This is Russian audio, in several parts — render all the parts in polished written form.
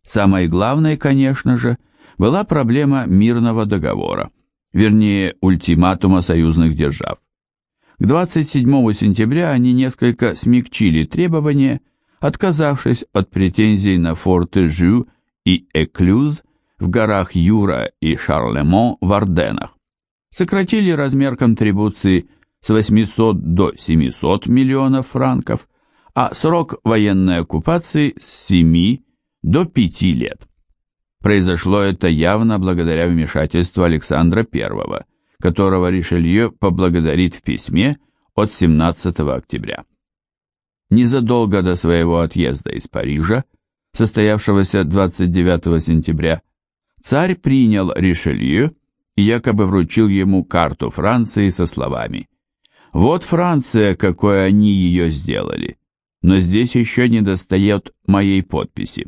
Самой главной, конечно же, была проблема мирного договора, вернее, ультиматума союзных держав. К 27 сентября они несколько смягчили требования, отказавшись от претензий на форты Жю и Эклюз в горах Юра и Шарлемон в Арденнах, сократили размер контрибуции с 800 до 700 миллионов франков, а срок военной оккупации с 7 до 5 лет. Произошло это явно благодаря вмешательству Александра I, которого Ришелье поблагодарит в письме от 17 октября. Незадолго до своего отъезда из Парижа, состоявшегося 29 сентября, царь принял Ришелье и якобы вручил ему карту Франции со словами: «Вот Франция, какой они ее сделали, но здесь еще недостает моей подписи».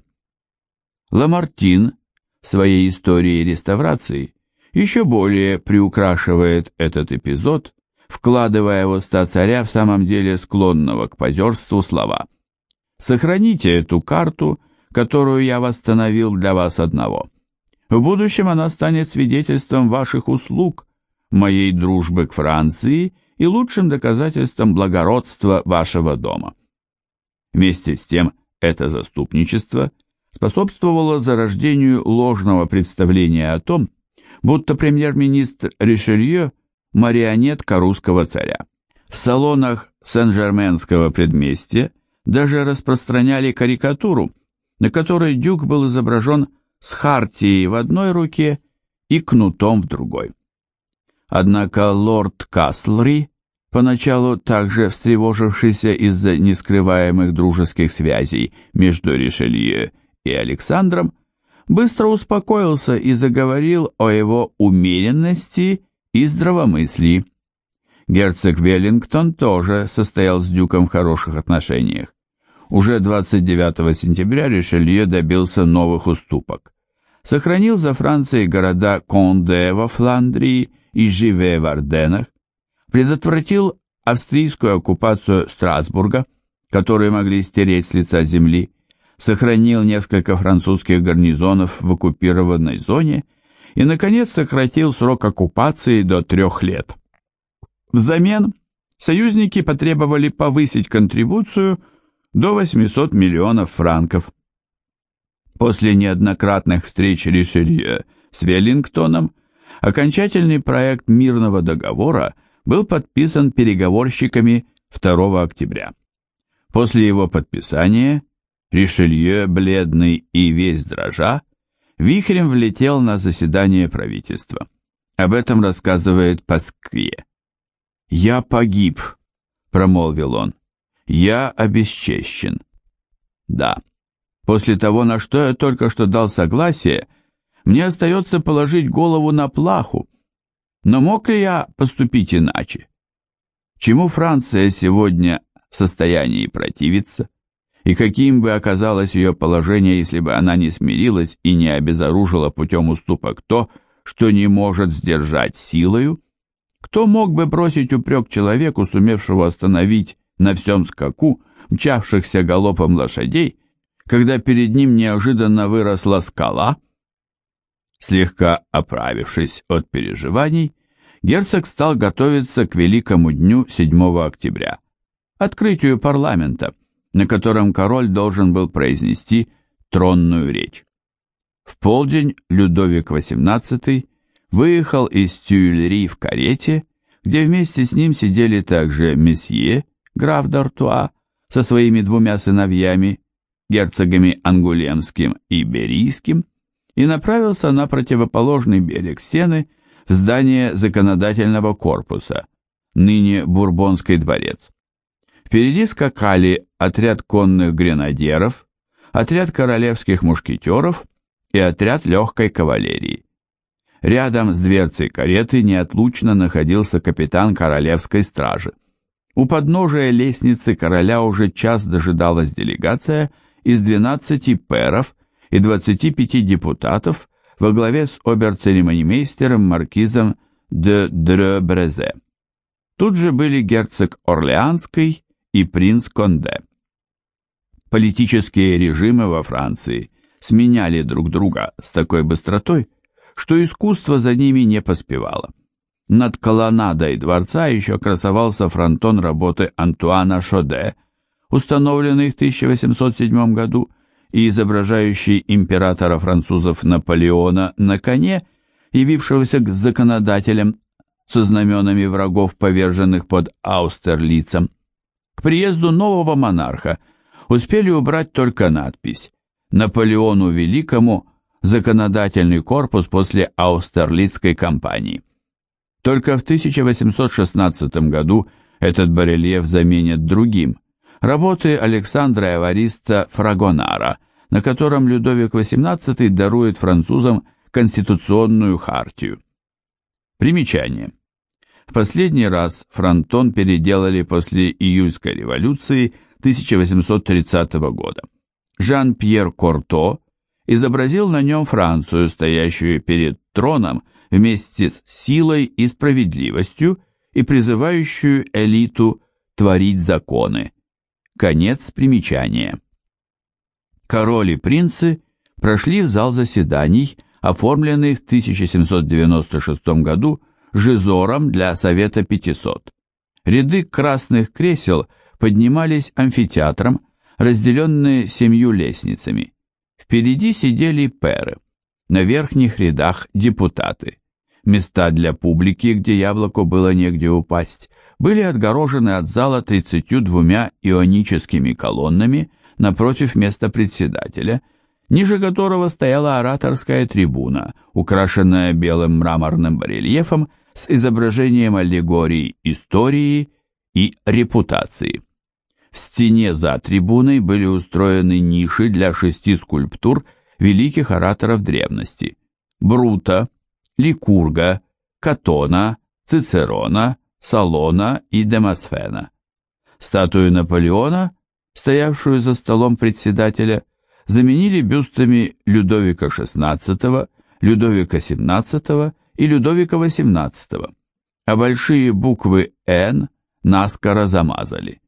Ламартин в своей истории реставрации еще более приукрашивает этот эпизод, вкладывая в уста царя, в самом деле склонного к позерству, слова: «Сохраните эту карту, которую я восстановил для вас одного. В будущем она станет свидетельством ваших услуг, моей дружбы к Франции и лучшим доказательством благородства вашего дома». Вместе с тем, это заступничество способствовало зарождению ложного представления о том, будто премьер-министр Ришелье – марионетка русского царя. В салонах Сен-Жерменского предместья даже распространяли карикатуру, на которой дюк был изображен с хартией в одной руке и кнутом в другой. Однако лорд Кастлри, поначалу также встревожившийся из-за нескрываемых дружеских связей между Ришелье и Александром, быстро успокоился и заговорил о его умеренности и здравомыслии. Герцог Веллингтон тоже состоял с дюком в хороших отношениях. Уже 29 сентября Ришелье добился новых уступок. Сохранил за Францией города Конде во Фландрии и Живе в Арденнах, предотвратил австрийскую оккупацию Страсбурга, которые могли стереть с лица земли, сохранил несколько французских гарнизонов в оккупированной зоне и, наконец, сократил срок оккупации до 3 лет. Взамен союзники потребовали повысить контрибуцию до 800 миллионов франков. После неоднократных встреч Ришелье с Веллингтоном окончательный проект мирного договора был подписан переговорщиками 2 октября. После его подписания Ришелье, бледный и весь дрожа, вихрем влетел на заседание правительства. Об этом рассказывает Пасквье. «Я погиб», — промолвил он. «Я обесчещен». Да, после того, на что я только что дал согласие, мне остается положить голову на плаху. Но мог ли я поступить иначе? Чему Франция сегодня в состоянии противиться? И каким бы оказалось ее положение, если бы она не смирилась и не обезоружила путем уступок то, что не может сдержать силою? Кто мог бы бросить упрек человеку, сумевшего остановить на всем скаку мчавшихся галопом лошадей, когда перед ним неожиданно выросла скала? Слегка оправившись от переживаний, герцог стал готовиться к великому дню 7 октября, открытию парламента, на котором король должен был произнести тронную речь. В полдень Людовик XVIII выехал из Тюильри в карете, где вместе с ним сидели также месье, граф д'Артуа, со своими 2 сыновьями, герцогами Ангулемским и Берийским, и направился на противоположный берег Сены в здание законодательного корпуса, ныне Бурбонский дворец. Впереди скакали отряд конных гренадеров, отряд королевских мушкетеров и отряд легкой кавалерии. Рядом с дверцей кареты неотлучно находился капитан королевской стражи. У подножия лестницы короля уже час дожидалась делегация из 12 пэров и 25 депутатов во главе с обер-церемонимейстером маркизом де Дрё-Брезе. Тут же были герцог Орлеанский и принц Конде. Политические режимы во Франции сменяли друг друга с такой быстротой, что искусство за ними не поспевало. Над колоннадой дворца еще красовался фронтон работы Антуана Шоде, установленный в 1807 году и изображающий императора французов Наполеона на коне, явившегося к законодателям со знаменами врагов, поверженных под Аустерлицем. К приезду нового монарха успели убрать только надпись «Наполеону Великому, законодательный корпус после Аустерлицкой кампании». Только в 1816 году этот барельеф заменят другим, работы Александра Эвариста Фрагонара, на котором Людовик XVIII дарует французам конституционную хартию. Примечание. В последний раз фронтон переделали после июльской революции 1830 года. Жан-Пьер Корто изобразил на нем Францию, стоящую перед троном вместе с силой и справедливостью и призывающую элиту творить законы. Конец примечания. Король и принцы прошли в зал заседаний, оформленный в 1796 году Жизором для Совета 500. Ряды красных кресел поднимались амфитеатром, разделенные 7 лестницами. Впереди сидели пэры, на верхних рядах депутаты. Места для публики, где яблоку было негде упасть, были отгорожены от зала 32 ионическими колоннами напротив места председателя, ниже которого стояла ораторская трибуна, украшенная белым мраморным барельефом с изображением аллегорий истории и репутации. В стене за трибуной были устроены ниши для 6 скульптур великих ораторов древности – Брута, Ликурга, Катона, Цицерона, Салона и Демосфена. Статую Наполеона, стоявшую за столом председателя, заменили бюстами Людовика XVI, Людовика XVII и Людовика XVIII, а большие буквы «Н» наскоро замазали.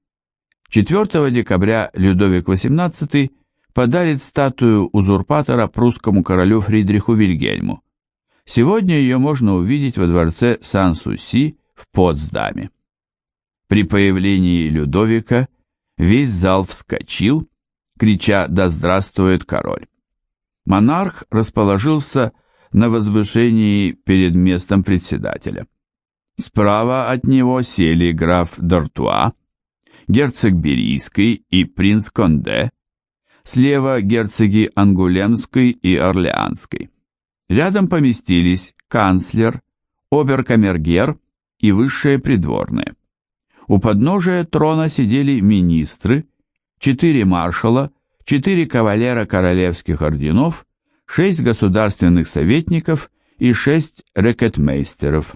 4 декабря Людовик XVIII подарит статую узурпатора прусскому королю Фридриху Вильгельму. Сегодня ее можно увидеть во дворце Сан-Суси в Потсдаме. При появлении Людовика весь зал вскочил, крича «Да здравствует король!». Монарх расположился на возвышении перед местом председателя. Справа от него сели граф д'Артуа, герцог Берийский и принц Конде, слева герцоги Ангулемской и Орлеанской. Рядом поместились канцлер, обер-камергер и высшие придворные. У подножия трона сидели министры, 4 маршала, 4 кавалера королевских орденов, 6 государственных советников и 6 рекетмейстеров.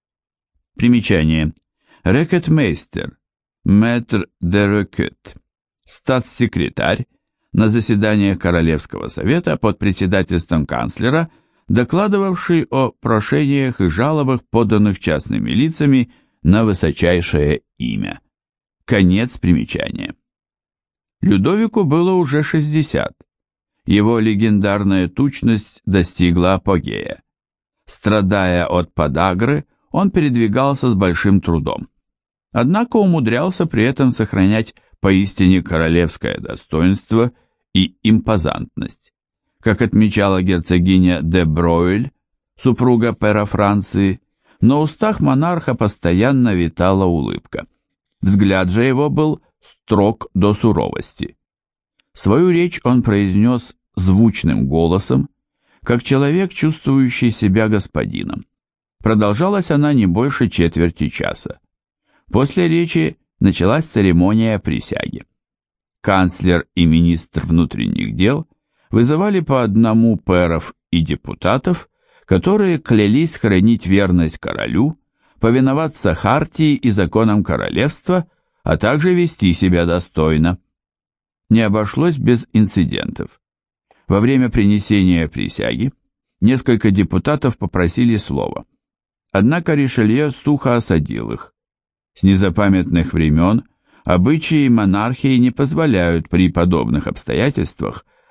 Примечание. Рекетмейстер, мэтр де рекет, статс-секретарь, на заседаниях Королевского совета под председательством канцлера, докладывавший о прошениях и жалобах, поданных частными лицами на высочайшее имя. Конец примечания. Людовику было уже 60. Его легендарная тучность достигла апогея. Страдая от подагры, он передвигался с большим трудом. Однако умудрялся при этом сохранять поистине королевское достоинство и импозантность. Как отмечала герцогиня де Бройль, супруга пэра Франции, на устах монарха постоянно витала улыбка. Взгляд же его был строг до суровости. Свою речь он произнес звучным голосом, как человек, чувствующий себя господином. Продолжалась она не больше четверти часа. После речи началась церемония присяги. Канцлер и министр внутренних дел вызывали по одному пэров и депутатов, которые клялись хранить верность королю, повиноваться хартии и законам королевства, а также вести себя достойно. Не обошлось без инцидентов. Во время принесения присяги несколько депутатов попросили слова. Однако Ришелье сухо осадил их. С незапамятных времен обычаи монархии не позволяют при подобных обстоятельствах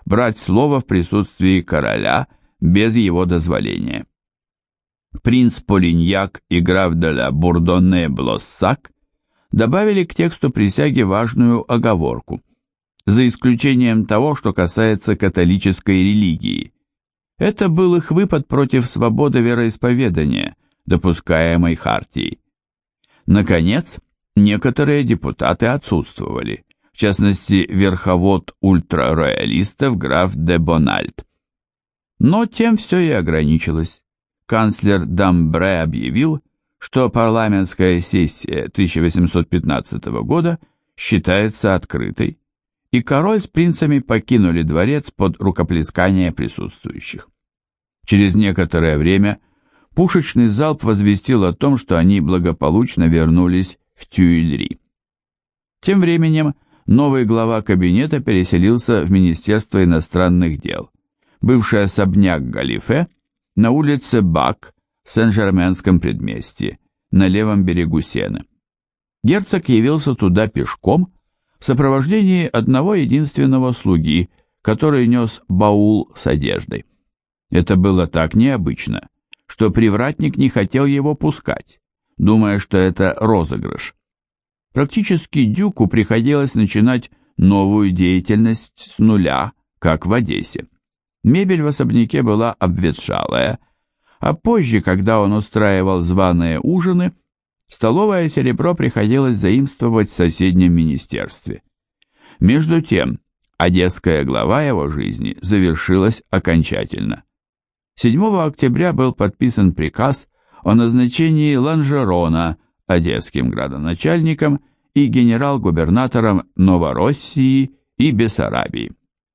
брать слово в присутствии короля без его дозволения. Принц Полиньяк и граф де ла Бурдонне-Блоссак добавили к тексту присяги важную оговорку, за исключением того, что касается католической религии. Это был их выпад против свободы вероисповедания, допускаемой хартией. Наконец, некоторые депутаты отсутствовали, в частности, верховод ультрароялистов граф де Бональд. Но тем все и ограничилось. Канцлер Дамбре объявил, что парламентская сессия 1815 года считается открытой, и король с принцами покинули дворец под рукоплескание присутствующих. Через некоторое время пушечный залп возвестил о том, что они благополучно вернулись в Тюильри. Тем временем новый глава кабинета переселился в Министерство иностранных дел, бывший особняк Галифе, на улице Бак в Сен-Жерменском предместье, на левом берегу Сены. Герцог явился туда пешком в сопровождении одного единственного слуги, который нес баул с одеждой. Это было так необычно, что привратник не хотел его пускать, думая, что это розыгрыш. Практически дюку приходилось начинать новую деятельность с нуля, как в Одессе. Мебель в особняке была обветшалая, а позже, когда он устраивал званые ужины, столовое серебро приходилось заимствовать в соседнем министерстве. Между тем, одесская глава его жизни завершилась окончательно. 7 октября был подписан приказ о назначении Ланжерона одесским градоначальником и генерал-губернатором Новороссии и Бессарабии.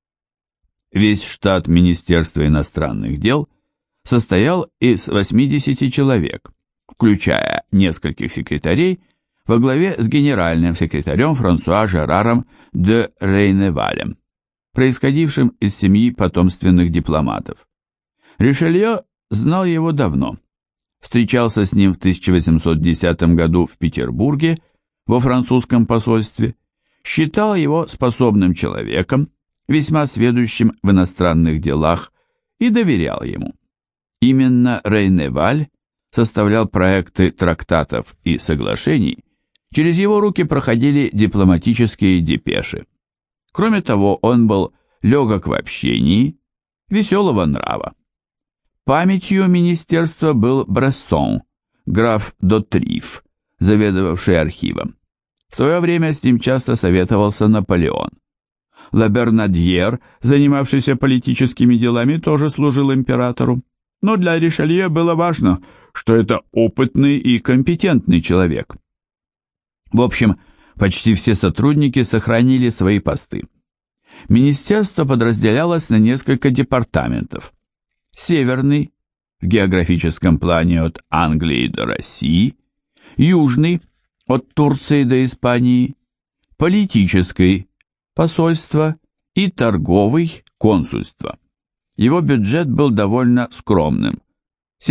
Весь штат Министерства иностранных дел состоял из 80 человек, включая нескольких секретарей, во главе с генеральным секретарем Франсуа Жераром де Рейневалем, происходившим из семьи потомственных дипломатов. Ришелье знал его давно, встречался с ним в 1810 году в Петербурге во французском посольстве, считал его способным человеком, весьма сведущим в иностранных делах, и доверял ему. Именно Рейневаль составлял проекты трактатов и соглашений, через его руки проходили дипломатические депеши. Кроме того, он был легок в общении, веселого нрава. Памятью министерства был Брессон, граф Дотриф, заведовавший архивом. В свое время с ним часто советовался Наполеон. Лабернадьер, занимавшийся политическими делами, тоже служил императору. Но для Ришелье было важно, что это опытный и компетентный человек. В общем, почти все сотрудники сохранили свои посты. Министерство подразделялось на несколько департаментов. Северный, в географическом плане от Англии до России, южный, от Турции до Испании, политический, посольство, и торговый, консульство. Его бюджет был довольно скромным –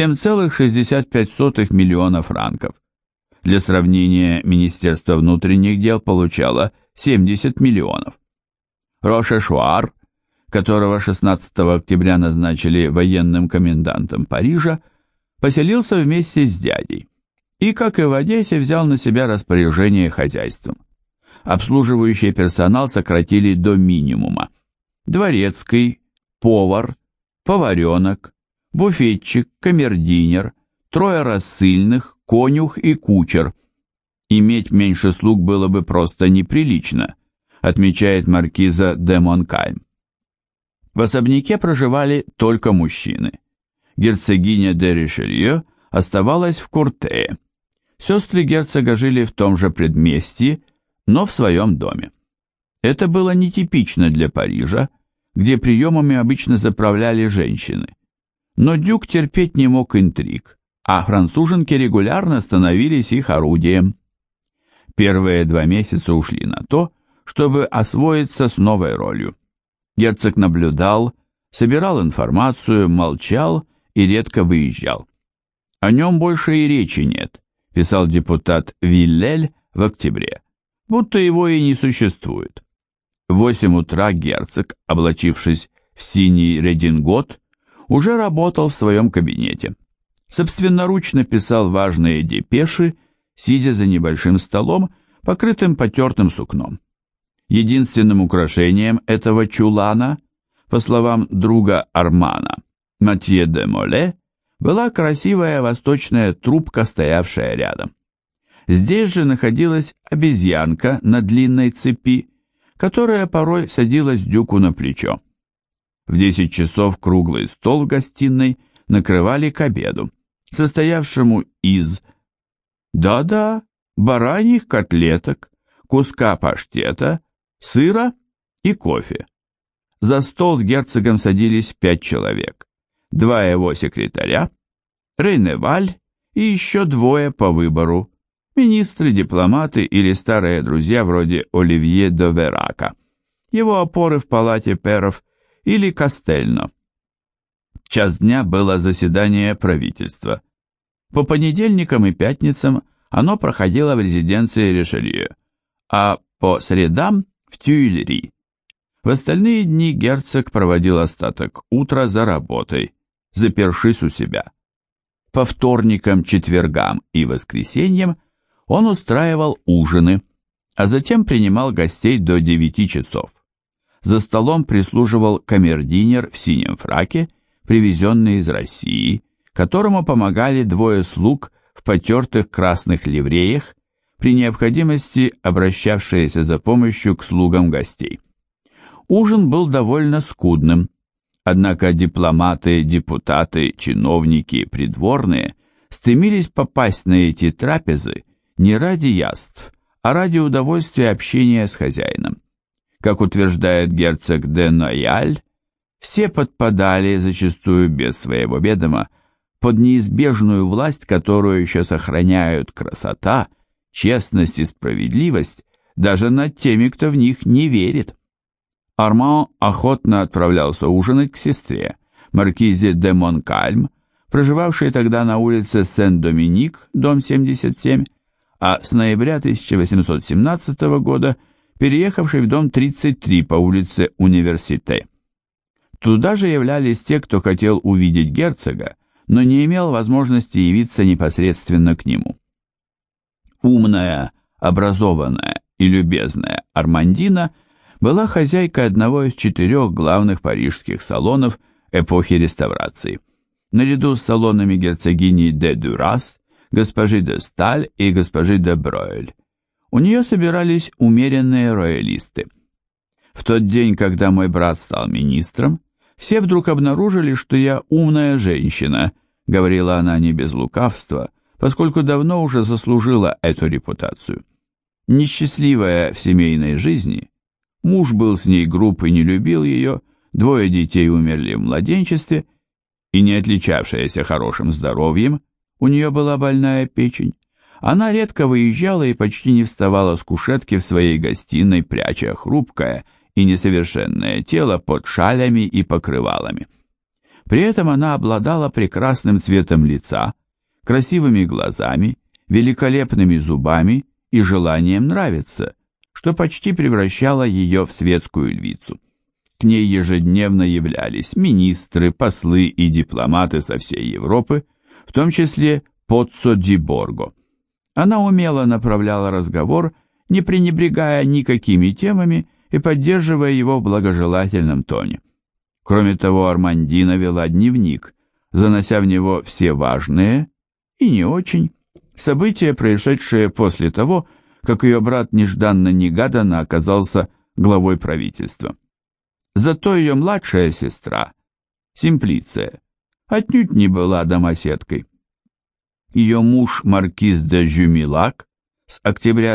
7,65 миллиона франков. Для сравнения, Министерство внутренних дел получало 70 миллионов. Рошешуар, которого 16 октября назначили военным комендантом Парижа, поселился вместе с дядей и, как и в Одессе, взял на себя распоряжение хозяйством. Обслуживающий персонал сократили до минимума. Дворецкий, повар, поваренок, буфетчик, камердинер, 3 рассыльных, конюх и кучер. Иметь меньше слуг было бы просто неприлично, отмечает маркиза де Монкальм. В особняке проживали только мужчины. Герцогиня де Ришелье оставалась в Куртее. Сестры герцога жили в том же предместье, но в своем доме. Это было нетипично для Парижа, где приемами обычно заправляли женщины. Но дюк терпеть не мог интриг, а француженки регулярно становились их орудием. Первые 2 месяца ушли на то, чтобы освоиться с новой ролью. Герцог наблюдал, собирал информацию, молчал и редко выезжал. «О нем больше и речи нет», писал депутат Виллель в октябре, будто его и не существует. В 8 утра герцог, облачившись в синий редингот, уже работал в своем кабинете. Собственноручно писал важные депеши, сидя за небольшим столом, покрытым потертым сукном. Единственным украшением этого чулана, по словам друга Армана, Матье де Моле, была красивая восточная трубка, стоявшая рядом. Здесь же находилась обезьянка на длинной цепи, которая порой садилась дюку на плечо. В 10 часов круглый стол в гостиной накрывали к обеду, состоявшему из, бараньих котлеток, куска паштета, сыра и кофе. За стол с герцогом садились 5 человек, 2 его секретаря, Рейневаль и еще 2 по выбору, министры, дипломаты или старые друзья вроде Оливье де Верака, его опоры в палате пэров или Кастельно. В час дня было заседание правительства. По понедельникам и пятницам оно проходило в резиденции Ришелье, а по средам в Тюильри. В остальные дни герцог проводил остаток утра за работой, запершись у себя. По вторникам, четвергам и воскресеньям он устраивал ужины, а затем принимал гостей до 9 часов. За столом прислуживал камердинер в синем фраке, привезенный из России, которому помогали 2 слуг в потертых красных ливреях, при необходимости обращавшиеся за помощью к слугам гостей. Ужин был довольно скудным, однако дипломаты, депутаты, чиновники, придворные стремились попасть на эти трапезы не ради яств, а ради удовольствия общения с хозяином. Как утверждает герцог де Нояль, все подпадали, зачастую без своего ведома, под неизбежную власть, которую еще сохраняют красота, честность и справедливость, даже над теми, кто в них не верит. Арман охотно отправлялся ужинать к сестре, маркизе де Монкальм, проживавшей тогда на улице Сен-Доминик, дом 77, а с ноября 1817 года переехавшей в дом 33 по улице Университе. Туда же являлись те, кто хотел увидеть герцога, но не имел возможности явиться непосредственно к нему. Умная, образованная и любезная Армандина была хозяйкой одного из 4 главных парижских салонов эпохи реставрации, наряду с салонами герцогини де Дюрас, госпожи де Сталь и госпожи де Бройль. У нее собирались умеренные роялисты. В тот день, когда мой брат стал министром, все вдруг обнаружили, что я умная женщина, говорила она не без лукавства, поскольку давно уже заслужила эту репутацию. Несчастливая в семейной жизни, муж был с ней груб и не любил ее, 2 детей умерли в младенчестве, и не отличавшаяся хорошим здоровьем, у нее была больная печень, она редко выезжала и почти не вставала с кушетки в своей гостиной, пряча хрупкое и несовершенное тело под шалями и покрывалами. При этом она обладала прекрасным цветом лица, красивыми глазами, великолепными зубами и желанием нравиться, что почти превращало ее в светскую львицу. К ней ежедневно являлись министры, послы и дипломаты со всей Европы, в том числе Поццо ди Борго. Она умело направляла разговор, не пренебрегая никакими темами и поддерживая его в благожелательном тоне. Кроме того, Армандина вела дневник, занося в него все важные и не очень события, происшедшие после того, как ее брат нежданно-негаданно оказался главой правительства. Зато ее младшая сестра, Симплиция, отнюдь не была домоседкой. Ее муж маркиз де Жюмилак с октября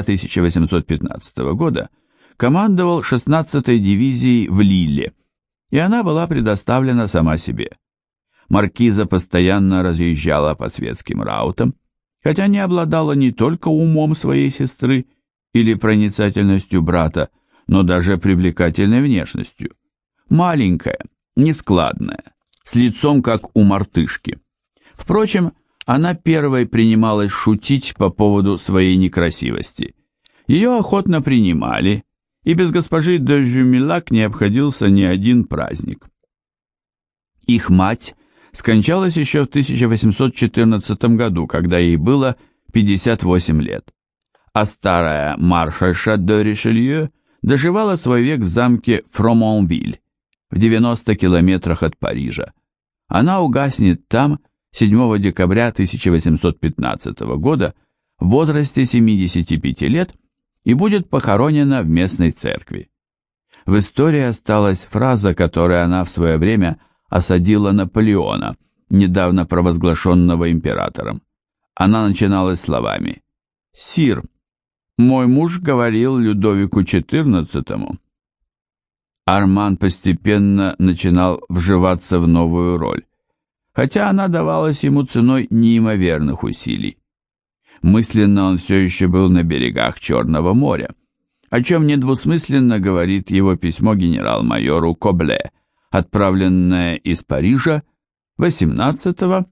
1815 года командовал 16-й дивизией в Лилле, и она была предоставлена сама себе. Маркиза постоянно разъезжала по светским раутам, хотя не обладала не только умом своей сестры или проницательностью брата, но даже привлекательной внешностью. Маленькая, нескладная, с лицом как у мартышки. Впрочем, она первой принималась шутить по поводу своей некрасивости. Ее охотно принимали, и без госпожи де Жюмилак не обходился ни один праздник. Их мать скончалась еще в 1814 году, когда ей было 58 лет, а старая маршальша де Ришелье доживала свой век в замке Фромонвиль, в 90 километрах от Парижа. Она угаснет там 7 декабря 1815 года в возрасте 75 лет и будет похоронена в местной церкви. В истории осталась фраза, которой она в свое время осадила Наполеона, недавно провозглашенного императором. Она начиналась словами: «Сир, мой муж говорил Людовику XIV». Арман постепенно начинал вживаться в новую роль, хотя она давалась ему ценой неимоверных усилий. Мысленно он все еще был на берегах Черного моря, о чем недвусмысленно говорит его письмо генерал-майору Кобле, отправленное из Парижа 18-30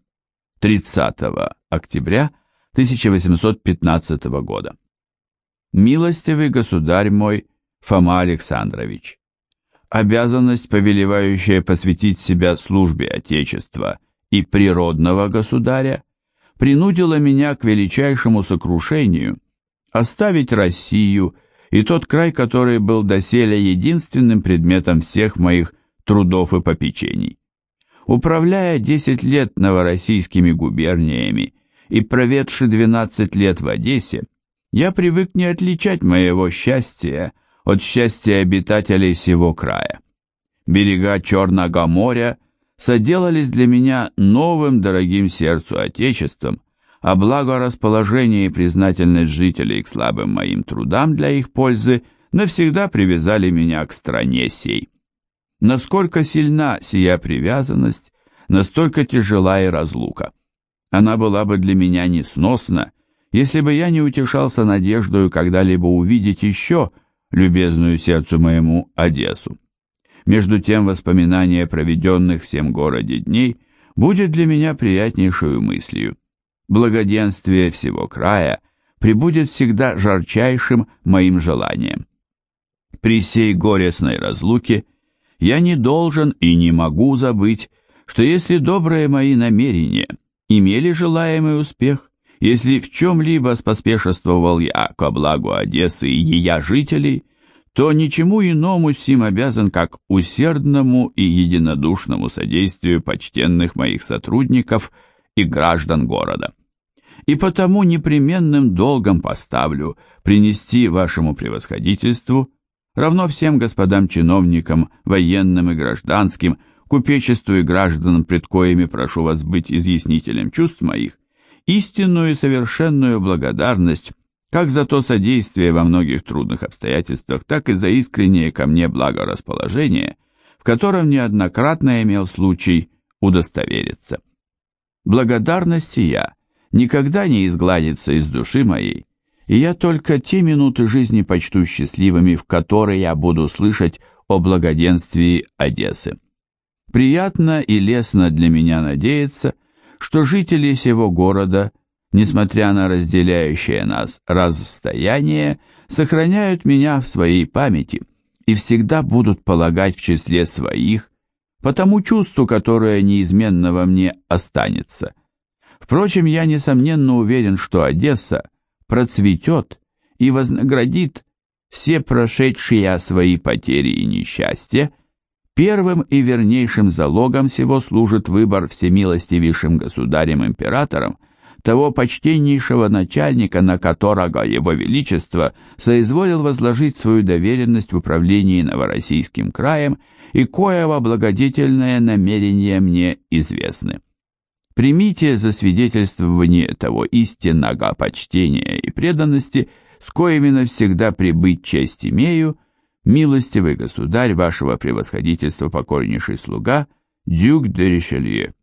октября 1815 года. «Милостивый государь мой Фома Александрович, обязанность, повелевающая посвятить себя службе Отечества и природного государя, принудила меня к величайшему сокрушению оставить Россию и тот край, который был доселе единственным предметом всех моих трудов и попечений. Управляя 10 лет новороссийскими губерниями и проведши 12 лет в Одессе, я привык не отличать моего счастья от счастья обитателей сего края. Берега Черного моря соделались для меня новым дорогим сердцу Отечеством, а благорасположение и признательность жителей к слабым моим трудам для их пользы навсегда привязали меня к стране сей. Насколько сильна сия привязанность, настолько тяжела и разлука. Она была бы для меня несносна, если бы я не утешался надеждою когда-либо увидеть еще любезную сердцу моему Одессу. Между тем воспоминание проведенных в сем городе дней будет для меня приятнейшую мыслью. Благоденствие всего края пребудет всегда жарчайшим моим желанием. При сей горестной разлуке я не должен и не могу забыть, что если добрые мои намерения имели желаемый успех, если в чем-либо споспешествовал я ко благу Одессы и ее жителей, то ничему иному сим обязан, как усердному и единодушному содействию почтенных моих сотрудников и граждан города. И потому непременным долгом поставлю принести вашему превосходительству, равно всем господам чиновникам, военным и гражданским, купечеству и гражданам, пред коими прошу вас быть изъяснителем чувств моих, истинную и совершенную благодарность как за то содействие во многих трудных обстоятельствах, так и за искреннее ко мне благорасположение, в котором неоднократно имел случай удостовериться. Благодарность сия никогда не изгладится из души моей, и я только те минуты жизни почту счастливыми, в которые я буду слышать о благоденствии Одессы. Приятно и лестно для меня надеяться, что жители сего города, несмотря на разделяющее нас расстояние, сохраняют меня в своей памяти и всегда будут полагать в числе своих по тому чувству, которое неизменно во мне останется. Впрочем, я несомненно уверен, что Одесса процветет и вознаградит все прошедшие свои потери и несчастья. Первым и вернейшим залогом сего служит выбор всемилостивейшим государем-императором того почтеннейшего начальника, на которого его величество соизволил возложить свою доверенность в управлении Новороссийским краем и коего благодетельное намерение мне известны. Примите за свидетельствование того истинного почтения и преданности, с коими навсегда пребыть честь имею, милостивый государь, вашего превосходительства покорнейший слуга, дюк де Ришелье.